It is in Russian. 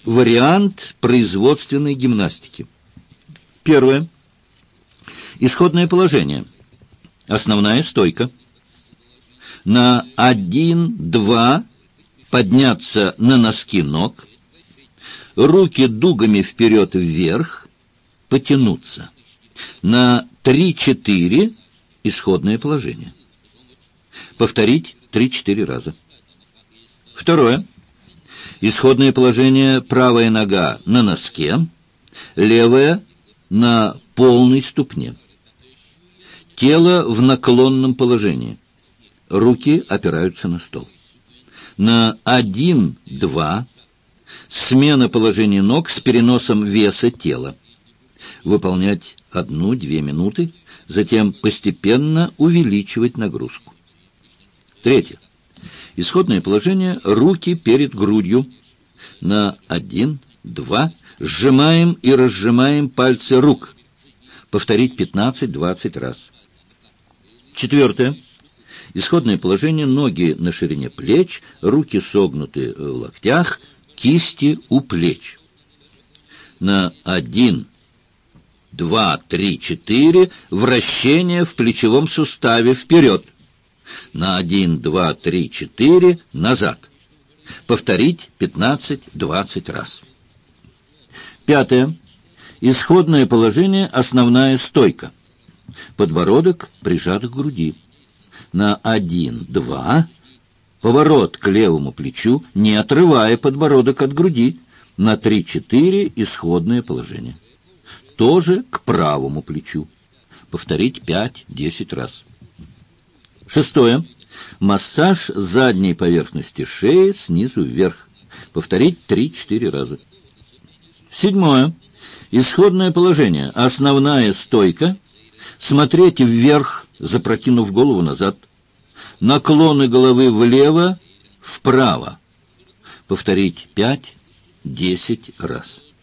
Вариант производственной гимнастики. Первое. Исходное положение. Основная стойка. На 1-2 подняться на носки ног. Руки дугами вперед-вверх. Потянуться. На 3-4 исходное положение. Повторить 3-4 раза. Второе. Исходное положение: правая нога на носке, левая на полной ступне. Тело в наклонном положении. Руки опираются на стол. На 1-2 смена положения ног с переносом веса тела. Выполнять 1-2 минуты, затем постепенно увеличивать нагрузку. Третье. Исходное положение: руки перед грудью. На 1-2 сжимаем и разжимаем пальцы рук. Повторить 15-20 раз. Четвертое. Исходное положение: ноги на ширине плеч, руки согнуты в локтях, кисти у плеч. На 1, 2, 3, 4 вращение в плечевом суставе вперед. На 1, 2, 3, 4 назад. Повторить 15-20 раз. Пятое. Исходное положение: основная стойка. Подбородок прижат к груди. На 1-2 поворот к левому плечу, не отрывая подбородок от груди. На 3-4 исходное положение. Тоже к правому плечу. Повторить 5-10 раз. Шестое. Массаж задней поверхности шеи снизу вверх. Повторить 3-4 раза. Седьмое. Исходное положение: основная стойка. Смотреть вверх, запрокинув голову назад. Наклоны головы влево, вправо. Повторить 5-10 раз.